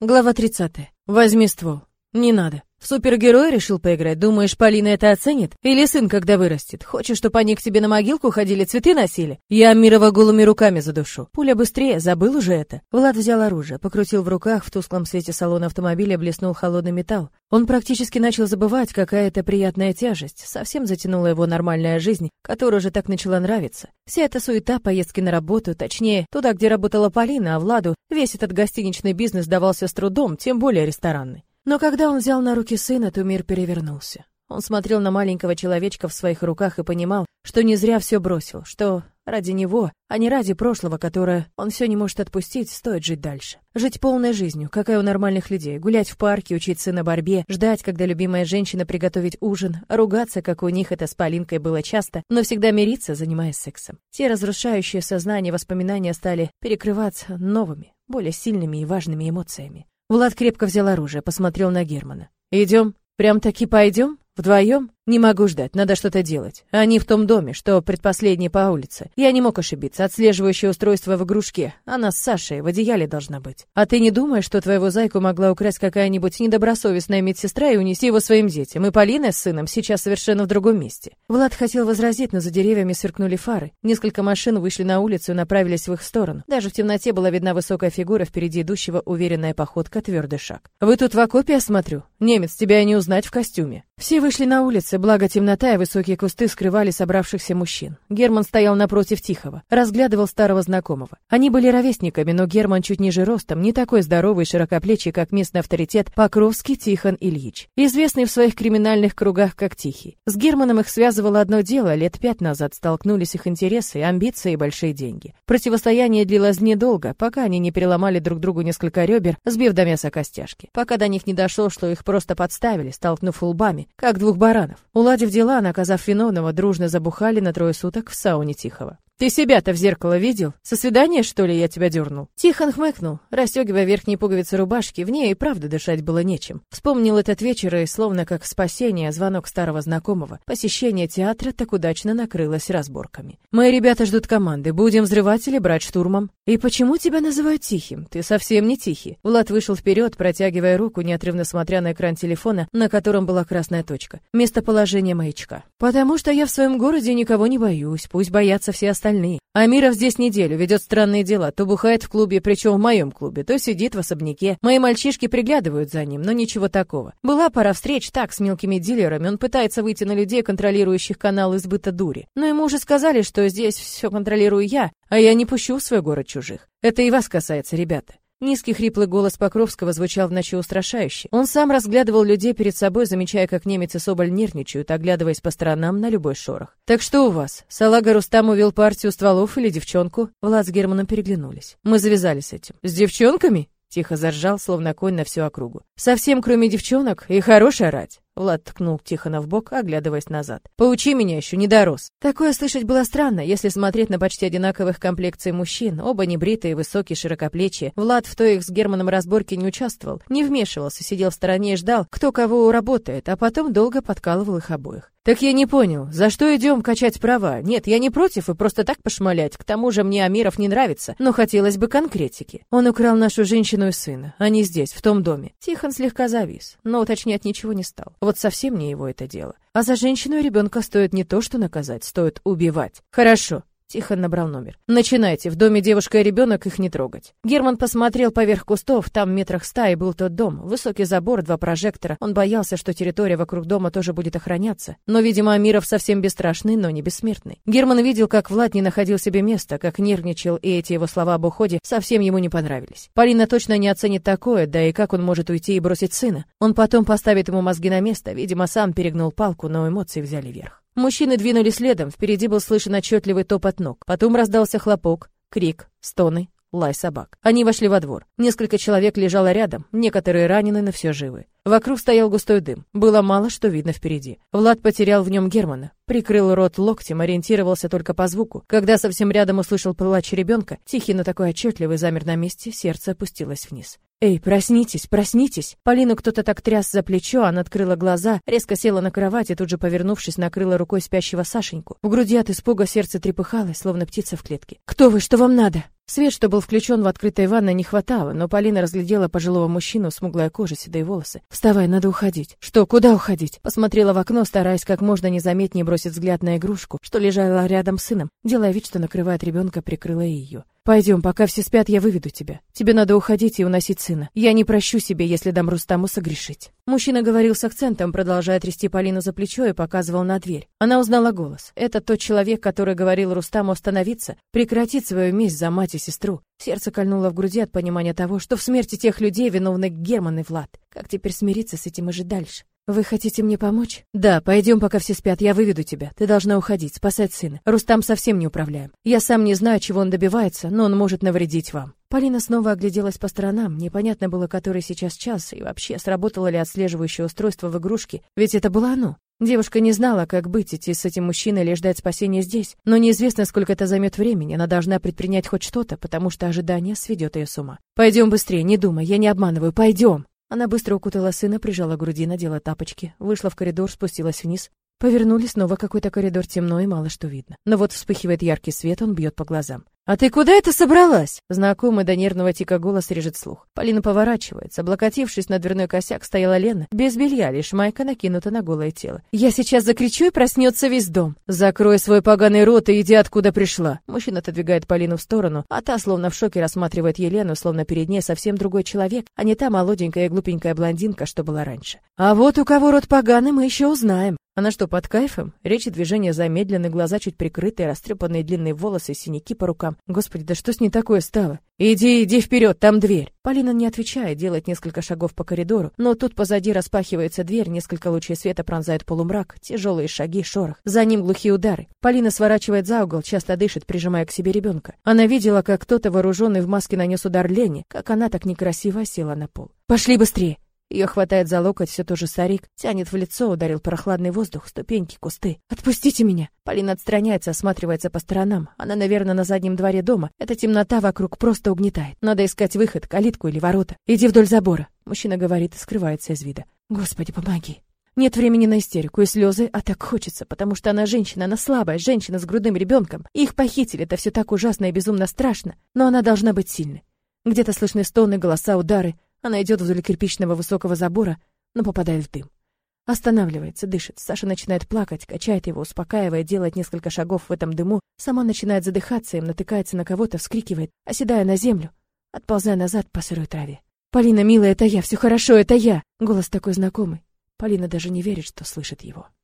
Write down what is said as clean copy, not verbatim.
Глава 30. Возьми ствол. Не надо. В супергероя решил поиграть? Думаешь, Полина это оценит? Или сын, когда вырастет? Хочешь, чтобы они к тебе на могилку ходили, цветы носили? Я Амирова голыми руками задушу. Пуля быстрее, забыл уже это. Влад взял оружие, покрутил в руках, в тусклом свете салона автомобиля блеснул холодный металл. Он практически начал забывать, какая это приятная тяжесть. Совсем затянула его нормальная жизнь, которая уже так начала нравиться. Вся эта суета, поездки на работу, точнее, туда, где работала Полина, а Владу весь этот гостиничный бизнес давался с трудом, тем более ресторанный. Но когда он взял на руки сына, то мир перевернулся. Он смотрел на маленького человечка в своих руках и понимал, что не зря все бросил, что ради него, а не ради прошлого, которое он все не может отпустить, стоит жить дальше. Жить полной жизнью, какая у нормальных людей, гулять в парке, учить сына борьбе, ждать, когда любимая женщина приготовит ужин, ругаться, как у них это с Полинкой было часто, но всегда мириться, занимаясь сексом. Те разрушающие сознание воспоминания стали перекрываться новыми, более сильными и важными эмоциями. Влад крепко взял оружие, посмотрел на Германа. «Идем? Прям-таки пойдем? Вдвоем? Не могу ждать, надо что-то делать. Они в том доме, что предпоследний по улице. Я не мог ошибиться, отслеживающее устройство в игрушке. Она с Сашей в одеяле должна быть. А ты не думаешь, что твоего зайку могла украсть какая-нибудь недобросовестная медсестра и унести его своим детям? И Полина с сыном сейчас совершенно в другом месте». Влад хотел возразить, но за деревьями сверкнули фары. Несколько машин вышли на улицу и направились в их сторону. Даже в темноте была видна высокая фигура впереди идущего, уверенная походка, твердый шаг. «Вы тут в окопе, я смотрю? Немец, тебя и не узнать в костюме». Все вышли на улицу, благо темнота и высокие кусты скрывали собравшихся мужчин. Герман стоял напротив Тихого, разглядывал старого знакомого. Они были ровесниками, но Герман чуть ниже ростом, не такой здоровый и широкоплечий, как местный авторитет Покровский Тихон Ильич, известный в своих криминальных кругах как Тихий. С Германом их связывало одно дело, лет 5 назад столкнулись их интересы, амбиции и большие деньги. Противостояние длилось недолго, пока они не переломали друг другу несколько ребер, сбив до мяса костяшки. Пока до них не дошло, что их просто подставили, столкнув лбами, как двух баранов. Уладив дела, наказав виновного, дружно забухали на 3 суток в сауне Тихого. «Ты себя-то в зеркало видел? Со свидания, что ли, я тебя дернул?» Тихон хмыкнул, расстегивая верхние пуговицы рубашки, в ней и правда дышать было нечем. Вспомнил этот вечер и, словно как спасение, звонок старого знакомого. Посещение театра так удачно накрылось разборками. «Мои ребята ждут команды. Будем взрывать или брать штурмом?» «И почему тебя называют Тихим? Ты совсем не Тихий». Влад вышел вперед, протягивая руку, неотрывно смотря на экран телефона, на котором была красная точка. Местоположение маячка. «Потому что я в своем городе никого не боюсь. Пусть боятся все остальные. Амиров здесь неделю, ведет странные дела. То бухает в клубе, причем в моем клубе, то сидит в особняке. Мои мальчишки приглядывают за ним, но ничего такого. Была пара встреч, так, с мелкими дилерами. Он пытается выйти на людей, контролирующих каналы сбыта дури. Но ему уже сказали, что здесь все контролирую я, а я не пущу в свой город чужих. Это и вас касается, ребята». Низкий хриплый голос Покровского звучал в ночи устрашающе. Он сам разглядывал людей перед собой, замечая, как немец и Соболь нервничают, оглядываясь по сторонам на любой шорох. «Так что у вас? Салага Рустам увел партию стволов или девчонку?» Влад с Германом переглянулись. «Мы завязали с этим». «С девчонками?» Тихо заржал, словно конь на всю округу. «Совсем кроме девчонок и хорошая рать». Влад ткнул Тихона в бок, оглядываясь назад. «Поучи меня, еще не дорос». Такое слышать было странно, если смотреть на почти одинаковых комплекций мужчин, оба небритые, высокие, широкоплечие. Влад в той их с Германом разборке не участвовал, не вмешивался, сидел в стороне и ждал, кто кого уработает, а потом долго подкалывал их обоих. «Так я не понял, за что идем качать права? Нет, я не против и просто так пошмалять, к тому же мне Амиров не нравится, но хотелось бы конкретики. Он украл нашу женщину и сына, они здесь, в том доме». Тихон слегка завис, но уточнять ничего не стал. Вот совсем не его это дело. А за женщину и ребенка стоит не то что наказать, стоит убивать. «Хорошо». Тихон набрал номер. «Начинайте. В доме девушка и ребенок, их не трогать». Герман посмотрел поверх кустов. Там метрах 100 и был тот дом. Высокий забор, 2 прожектора. Он боялся, что территория вокруг дома тоже будет охраняться. Но, видимо, Амиров совсем бесстрашный, но не бессмертный. Герман видел, как Влад не находил себе места, как нервничал, и эти его слова об уходе совсем ему не понравились. Полина точно не оценит такое, да и как он может уйти и бросить сына? Он потом поставит ему мозги на место. Видимо, сам перегнул палку, но эмоции взяли верх. Мужчины двинулись следом, впереди был слышен отчетливый топот ног. Потом раздался хлопок, крик, стоны, лай собак. Они вошли во двор. Несколько человек лежало рядом, некоторые ранены, но все живы. Вокруг стоял густой дым. Было мало что видно впереди. Влад потерял в нем Германа. Прикрыл рот локтем, ориентировался только по звуку. Когда совсем рядом услышал плач ребенка, тихий, но такой отчетливый, замер на месте, сердце опустилось вниз. «Эй, проснитесь, проснитесь!» Полину кто-то так тряс за плечо, она открыла глаза, резко села на кровать и тут же, повернувшись, накрыла рукой спящего Сашеньку. В груди от испуга сердце трепыхалось, словно птица в клетке. «Кто вы? Что вам надо?» Свет, что был включен в открытой ванной, не хватало, но Полина разглядела пожилого мужчину, смуглая кожа, седые волосы. «Вставай, надо уходить». «Что, куда уходить?» Посмотрела в окно, стараясь как можно незаметнее бросить взгляд на игрушку, что лежала рядом с сыном, делая вид, что накрывает ребенка, прикрыла ее. «Пойдем, пока все спят, я выведу тебя. Тебе надо уходить и уносить сына. Я не прощу себе, если дам Рустаму согрешить». Мужчина говорил с акцентом, продолжая трясти Полину за плечо и показывал на дверь. Она узнала голос. Это тот человек, который говорил Рустаму остановиться, прекратить свою месть за мать и сестру. Сердце кольнуло в груди от понимания того, что в смерти тех людей виновны Герман и Влад. Как теперь смириться с этим и жить дальше? «Вы хотите мне помочь?» «Да, пойдем, пока все спят, я выведу тебя. Ты должна уходить, спасать сына. Рустам совсем не управляем. Я сам не знаю, чего он добивается, но он может навредить вам». Полина снова огляделась по сторонам. Непонятно было, который сейчас час, и вообще, сработало ли отслеживающее устройство в игрушке, ведь это было оно. Девушка не знала, как быть, идти с этим мужчиной или ждать спасения здесь. Но неизвестно, сколько это займет времени. Она должна предпринять хоть что-то, потому что ожидание сведет ее с ума. «Пойдем быстрее, не думай, я не обманываю, пойдем!» Она быстро укутала сына, прижала к груди, надела тапочки, вышла в коридор, спустилась вниз. Повернули, снова какой-то коридор, темно и мало что видно. Но вот вспыхивает яркий свет, он бьет по глазам. «А ты куда это собралась?» Знакомый до нервного тика голос режет слух. Полина поворачивается. Облокотившись на дверной косяк, стояла Лена. Без белья, лишь майка накинута на голое тело. «Я сейчас закричу, и проснется весь дом». «Закрой свой поганый рот и иди, откуда пришла». Мужчина отодвигает Полину в сторону, а та, словно в шоке, рассматривает Елену, словно перед ней совсем другой человек, а не та молоденькая и глупенькая блондинка, что была раньше. «А вот у кого рот поганый, мы еще узнаем». Она что, под кайфом? Речь и движения замедлены, глаза чуть прикрытые, растрепанные длинные волосы, синяки по рукам. Господи, да что с ней такое стало? Иди вперед, там дверь. Полина не отвечает, делает несколько шагов по коридору, но тут позади распахивается дверь, несколько лучей света пронзает полумрак, тяжелые шаги, шорох. За ним глухие удары. Полина сворачивает за угол, часто дышит, прижимая к себе ребенка. Она видела, как кто-то, вооруженный в маске, нанес удар Лене, как она так некрасиво села на пол. «Пошли быстрее!» Ее хватает за локоть все тот же старик, тянет в лицо, ударил прохладный воздух, ступеньки, кусты. «Отпустите меня!» Полина отстраняется, осматривается по сторонам. Она, наверное, на заднем дворе дома. Эта темнота вокруг просто угнетает. Надо искать выход, калитку или ворота. «Иди вдоль забора!» Мужчина говорит и скрывается из вида. «Господи, помоги!» Нет времени на истерику и слезы, а так хочется, потому что она женщина, она слабая, женщина с грудным ребенком. Их похитили, это все так ужасно и безумно страшно, но она должна быть сильной. Где-то слышны стоны, голоса, удары. Она идет вдоль кирпичного высокого забора, но попадает в дым. Останавливается, дышит. Саша начинает плакать, качает его, успокаивая, делает несколько шагов в этом дыму. Сама начинает задыхаться, им натыкается на кого-то, вскрикивает, оседая на землю, отползая назад по сырой траве. «Полина, милая, это я, все хорошо, это я!» Голос такой знакомый. Полина даже не верит, что слышит его.